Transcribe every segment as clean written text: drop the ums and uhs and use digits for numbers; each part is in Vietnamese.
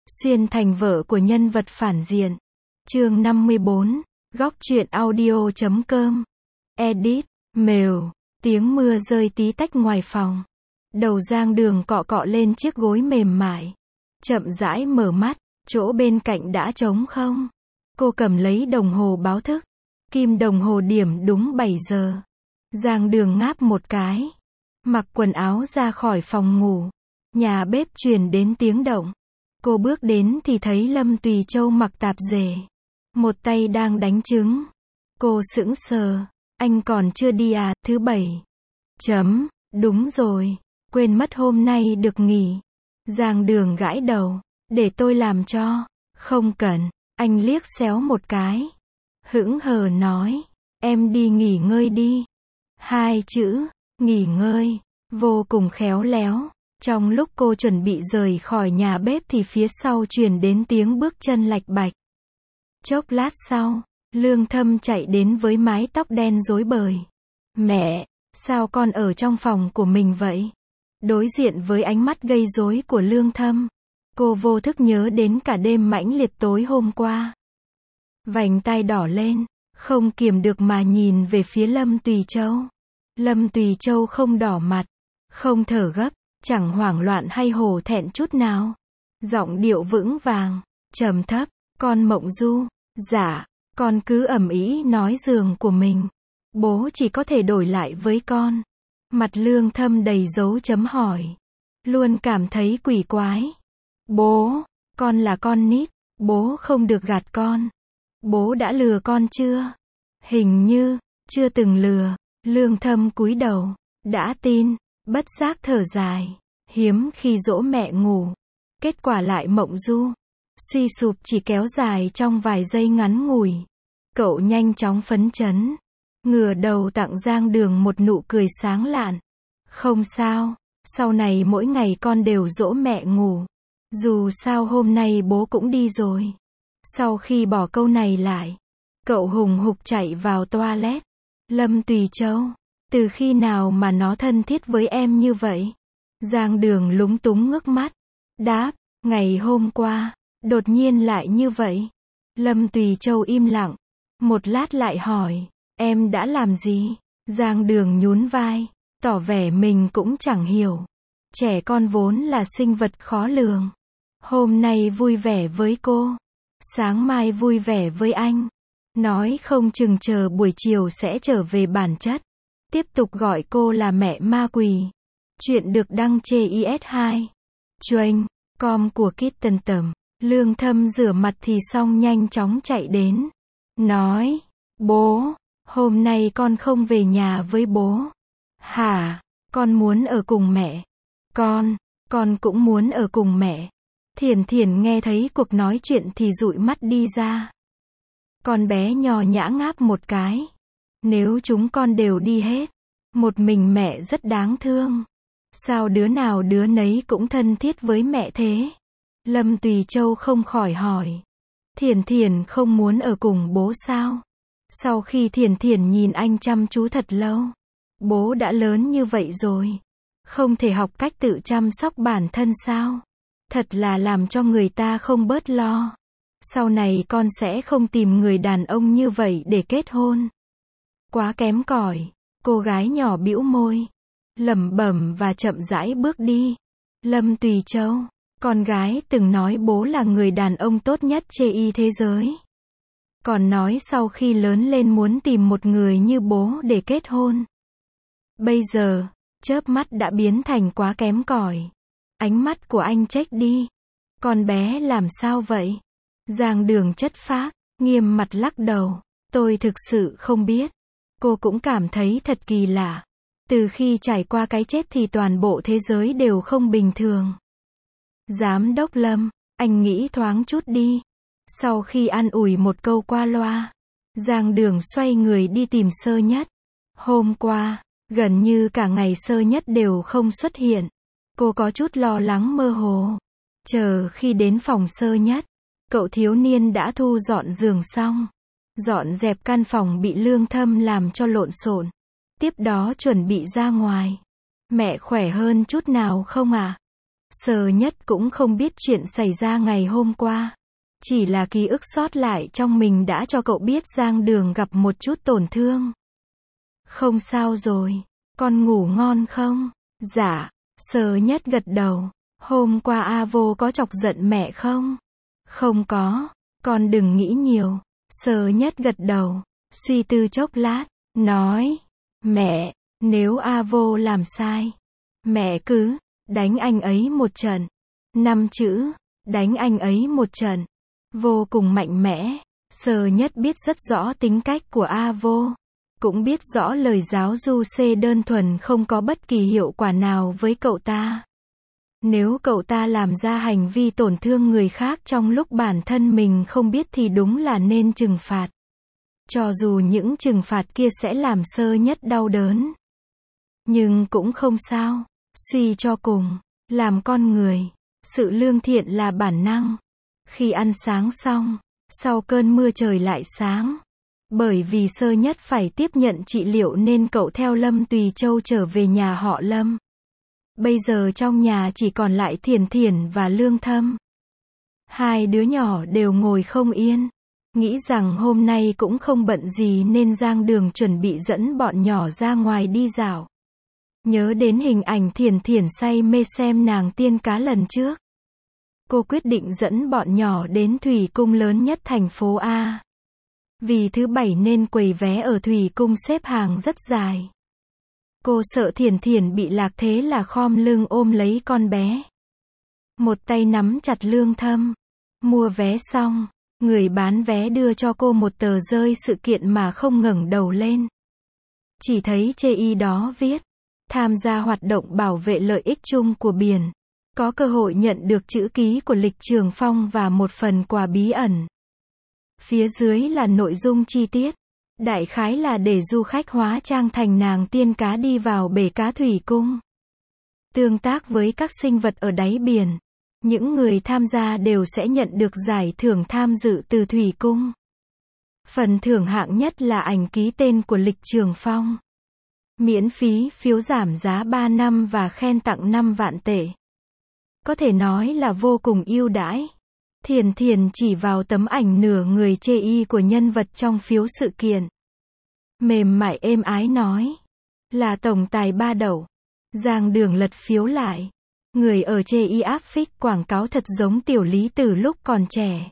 xuyên thành vợ của nhân vật phản diện. Chương 54, góc truyện audio.com. Edit, mail, tiếng mưa rơi tí tách ngoài phòng. Đầu Giang Đường cọ cọ lên chiếc gối mềm mại. Chậm rãi mở mắt, chỗ bên cạnh đã trống không. Cô cầm lấy đồng hồ báo thức. Kim đồng hồ điểm đúng 7 giờ. Giang Đường ngáp một cái. Mặc quần áo ra khỏi phòng ngủ. Nhà bếp truyền đến tiếng động. Cô bước đến thì thấy Lâm Tùy Châu mặc tạp dề. Một tay đang đánh trứng. Cô sững sờ. Anh còn chưa đi à, thứ bảy. Đúng rồi. Quên mất hôm nay được nghỉ. Giang Đường gãi đầu. Để tôi làm cho. Không cần. Anh liếc xéo một cái. Hững hờ nói. Em đi nghỉ ngơi đi. 2 chữ. Nghỉ ngơi. Vô cùng khéo léo. Trong lúc cô chuẩn bị rời khỏi nhà bếp thì phía sau truyền đến tiếng bước chân lạch bạch. Chốc lát sau, Lương Thâm chạy đến với mái tóc đen rối bời. Mẹ, sao con ở trong phòng của mình vậy? Đối diện với ánh mắt gây rối của Lương Thâm, cô vô thức nhớ đến cả đêm mãnh liệt tối hôm qua. Vành tai đỏ lên, không kiềm được mà nhìn về phía Lâm Tùy Châu. Lâm Tùy Châu không đỏ mặt, không thở gấp, chẳng hoảng loạn hay hổ thẹn chút nào. Giọng điệu vững vàng, trầm thấp, con Mộng Du, dạ, con cứ ầm ĩ nói giường của mình. Bố chỉ có thể đổi lại với con. Mặt Lương Thâm đầy dấu chấm hỏi. Luôn cảm thấy quỷ quái. Bố, con là con nít, bố không được gạt con. Bố đã lừa con chưa? Hình như, chưa từng lừa. Lương Thâm cúi đầu, đã tin, bất giác thở dài. Hiếm khi dỗ mẹ ngủ. Kết quả lại Mộng Du. Suy sụp chỉ kéo dài trong vài giây ngắn ngủi. Cậu nhanh chóng phấn chấn. Ngửa đầu tặng Giang Đường một nụ cười sáng lạn. Không sao, sau này mỗi ngày con đều dỗ mẹ ngủ. Dù sao hôm nay bố cũng đi rồi. Sau khi bỏ câu này lại, cậu hùng hục chạy vào toilet. Lâm Tùy Châu, từ khi nào mà nó thân thiết với em như vậy? Giang Đường lúng túng ngước mắt. Đáp, ngày hôm qua, đột nhiên lại như vậy. Lâm Tùy Châu im lặng. Một lát lại hỏi, em đã làm gì? Giang Đường nhún vai, tỏ vẻ mình cũng chẳng hiểu. Trẻ con vốn là sinh vật khó lường. Hôm nay vui vẻ với cô, sáng mai vui vẻ với anh. Nói không chừng chờ buổi chiều sẽ trở về bản chất. Tiếp tục gọi cô là mẹ ma quỷ. Chuyện được đăng trên IS2. Chuyên, com của Kitten Tầm. Lương Thâm rửa mặt thì xong nhanh chóng chạy đến. Nói, bố, hôm nay con không về nhà với bố. Hả, con muốn ở cùng mẹ. Con cũng muốn ở cùng mẹ. Thiển Thiển nghe thấy cuộc nói chuyện thì dụi mắt đi ra. Con bé nhỏ nhã ngáp một cái. Nếu chúng con đều đi hết, một mình mẹ rất đáng thương. Sao đứa nào đứa nấy cũng thân thiết với mẹ thế? Lâm Tùy Châu không khỏi hỏi. Thiển Thiển không muốn ở cùng bố sao? Sau khi Thiển Thiển nhìn anh chăm chú thật lâu. Bố đã lớn như vậy rồi. Không thể học cách tự chăm sóc bản thân sao? Thật là làm cho người ta không bớt lo. Sau này con sẽ không tìm người đàn ông như vậy để kết hôn. Quá kém cỏi. Cô gái nhỏ bĩu môi, lẩm bẩm và chậm rãi bước đi. Lâm Tùy Châu, con gái từng nói bố là người đàn ông tốt nhất trên thế giới. Còn nói sau khi lớn lên muốn tìm một người như bố để kết hôn. Bây giờ, chớp mắt đã biến thành quá kém cỏi. Ánh mắt của anh trách đi. Con bé làm sao vậy? Giang Đường chất phác, nghiêm mặt lắc đầu. Tôi thực sự không biết. Cô cũng cảm thấy thật kỳ lạ. Từ khi trải qua cái chết thì toàn bộ thế giới đều không bình thường. Giám đốc Lâm, anh nghĩ thoáng chút đi. Sau khi an ủi một câu qua loa, Giang Đường xoay người đi tìm Sơ Nhất. Hôm qua, gần như cả ngày Sơ Nhất đều không xuất hiện. Cô có chút lo lắng mơ hồ. Chờ khi đến phòng Sơ Nhất, cậu thiếu niên đã thu dọn giường xong. Dọn dẹp căn phòng bị Lương Thâm làm cho lộn xộn. Tiếp đó chuẩn bị ra ngoài. Mẹ khỏe hơn chút nào không ạ? Sơ Nhất cũng không biết chuyện xảy ra ngày hôm qua. Chỉ là ký ức sót lại trong mình đã cho cậu biết Giang Đường gặp một chút tổn thương. Không sao rồi, con ngủ ngon không? Dạ, Sơ Nhất gật đầu. Hôm qua A Vô có chọc giận mẹ không? Không có, con đừng nghĩ nhiều. Sơ Nhất gật đầu, suy tư chốc lát, nói, mẹ, nếu A Vô làm sai, mẹ cứ đánh anh ấy một trận. 5 chữ, đánh anh ấy một trận. Vô cùng mạnh mẽ. Sơ Nhất biết rất rõ tính cách của A Vô, cũng biết rõ lời giáo du xê đơn thuần không có bất kỳ hiệu quả nào với cậu ta. Nếu cậu ta làm ra hành vi tổn thương người khác trong lúc bản thân mình không biết thì đúng là nên trừng phạt. Cho dù những trừng phạt kia sẽ làm Sơ Nhất đau đớn. Nhưng cũng không sao. Suy cho cùng, làm con người, sự lương thiện là bản năng. Khi ăn sáng xong, sau cơn mưa trời lại sáng. Bởi vì Sơ Nhất phải tiếp nhận trị liệu nên cậu theo Lâm Tùy Châu trở về nhà họ Lâm. Bây giờ trong nhà chỉ còn lại Thiển Thiển và Lương Thâm. Hai đứa nhỏ đều ngồi không yên. Nghĩ rằng hôm nay cũng không bận gì nên Giang Đường chuẩn bị dẫn bọn nhỏ ra ngoài đi dạo. Nhớ đến hình ảnh Thiển Thiển say mê xem nàng tiên cá lần trước. Cô quyết định dẫn bọn nhỏ đến thủy cung lớn nhất thành phố A. Vì thứ Bảy nên quầy vé ở thủy cung xếp hàng rất dài. Cô sợ Thiển Thiển bị lạc thế là khom lưng ôm lấy con bé. Một tay nắm chặt Lương Thâm. Mua vé xong, người bán vé đưa cho cô một tờ rơi sự kiện mà không ngẩng đầu lên. Chỉ thấy chê y đó viết, tham gia hoạt động bảo vệ lợi ích chung của biển. Có cơ hội nhận được chữ ký của Lịch Trường Phong và một phần quà bí ẩn. Phía dưới là nội dung chi tiết. Đại khái là để du khách hóa trang thành nàng tiên cá đi vào bể cá thủy cung. Tương tác với các sinh vật ở đáy biển. Những người tham gia đều sẽ nhận được giải thưởng tham dự từ thủy cung. Phần thưởng hạng nhất là ảnh ký tên của Lịch Trường Phong. Miễn phí phiếu giảm giá 3 năm và khen tặng 5 vạn tệ. Có thể nói là vô cùng ưu đãi. Thiển Thiển chỉ vào tấm ảnh nửa người chê y của nhân vật trong phiếu sự kiện. Mềm mại êm ái nói. Là tổng tài ba đậu. Giang Đường lật phiếu lại. Người ở chê y áp phích quảng cáo thật giống Tiểu Lý từ lúc còn trẻ.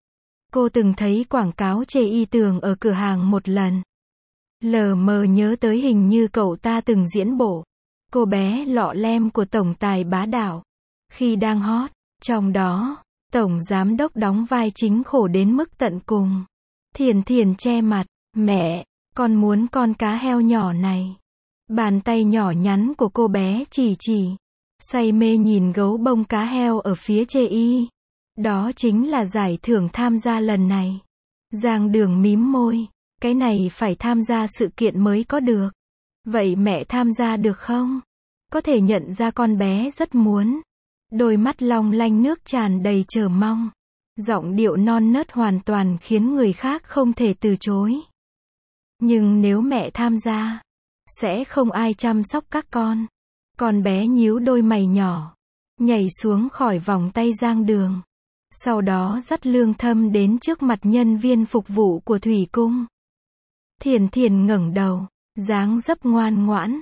Cô từng thấy quảng cáo chê y tường ở cửa hàng một lần. Lờ mờ nhớ tới hình như cậu ta từng diễn bộ Cô bé lọ lem của tổng tài bá đạo. Khi đang hot, trong đó, tổng giám đốc đóng vai chính khổ đến mức tận cùng. Thiển Thiển che mặt, mẹ, con muốn con cá heo nhỏ này. Bàn tay nhỏ nhắn của cô bé chỉ, say mê nhìn gấu bông cá heo ở phía chê y. Đó chính là giải thưởng tham gia lần này. Giang Đường mím môi, cái này phải tham gia sự kiện mới có được. Vậy mẹ tham gia được không? Có thể nhận ra con bé rất muốn. Đôi mắt long lanh nước tràn đầy chờ mong. Giọng điệu non nớt hoàn toàn khiến người khác không thể từ chối. Nhưng nếu mẹ tham gia, sẽ không ai chăm sóc các con. Con bé nhíu đôi mày nhỏ, nhảy xuống khỏi vòng tay Giang Đường. Sau đó dắt Lương Thâm đến trước mặt nhân viên phục vụ của thủy cung. Thiển Thiển ngẩng đầu, dáng dấp ngoan ngoãn.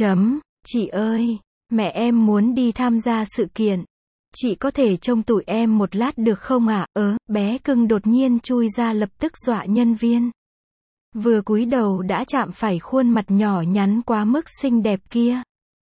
Chị ơi, mẹ em muốn đi tham gia sự kiện. Chị có thể trông tụi em một lát được không ạ? Bé cưng đột nhiên chui ra lập tức dọa nhân viên. Vừa cúi đầu đã chạm phải khuôn mặt nhỏ nhắn quá mức xinh đẹp kia.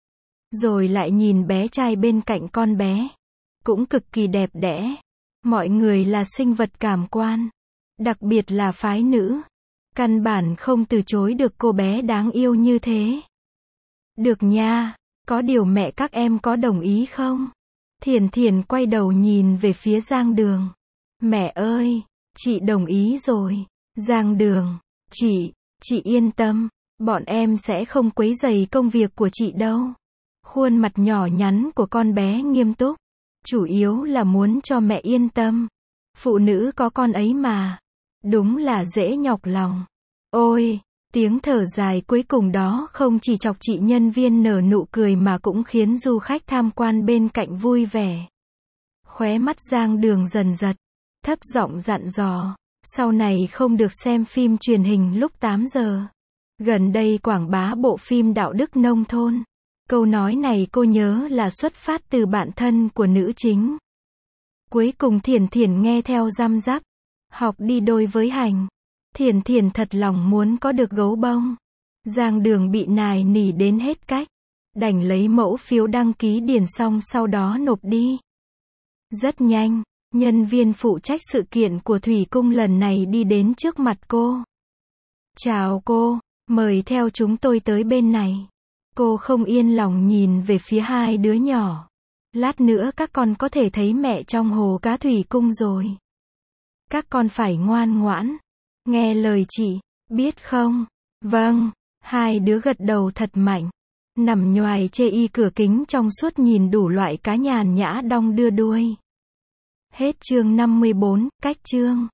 Rồi lại nhìn bé trai bên cạnh con bé. Cũng cực kỳ đẹp đẽ. Mọi người là sinh vật cảm quan. Đặc biệt là phái nữ. Căn bản không từ chối được cô bé đáng yêu như thế. Được nha, có điều mẹ các em có đồng ý không? Thiển Thiển quay đầu nhìn về phía Giang Đường. Mẹ ơi, chị đồng ý rồi. Giang Đường, chị yên tâm, bọn em sẽ không quấy rầy công việc của chị đâu. Khuôn mặt nhỏ nhắn của con bé nghiêm túc. Chủ yếu là muốn cho mẹ yên tâm. Phụ nữ có con ấy mà. Đúng là dễ nhọc lòng. Ôi, Tiếng thở dài cuối cùng đó không chỉ chọc chị nhân viên nở nụ cười mà cũng khiến du khách tham quan bên cạnh vui vẻ. Khóe mắt Giang Đường dần giật, thấp giọng dặn dò, sau này không được xem phim truyền hình lúc 8 giờ. Gần đây quảng bá bộ phim đạo đức nông thôn. Câu nói này cô nhớ là xuất phát từ bạn thân của nữ chính. Cuối cùng Thiển Thiển nghe theo răm rắp. Học đi đôi với hành. Thiển Thiển thật lòng muốn có được gấu bông. Giang Đường bị nài nỉ đến hết cách. Đành lấy mẫu phiếu đăng ký điền xong sau đó nộp đi. Rất nhanh, nhân viên phụ trách sự kiện của Thủy Cung lần này đi đến trước mặt cô. Chào cô, mời theo chúng tôi tới bên này. Cô không yên lòng nhìn về phía hai đứa nhỏ. Lát nữa các con có thể thấy mẹ trong hồ cá Thủy Cung rồi. Các con phải ngoan ngoãn, nghe lời chị, biết không? Vâng, hai đứa gật đầu thật mạnh. Nằm nhoài chê y cửa kính trong suốt nhìn đủ loại cá nhàn nhã đong đưa đuôi. Hết chương 54, cách chương.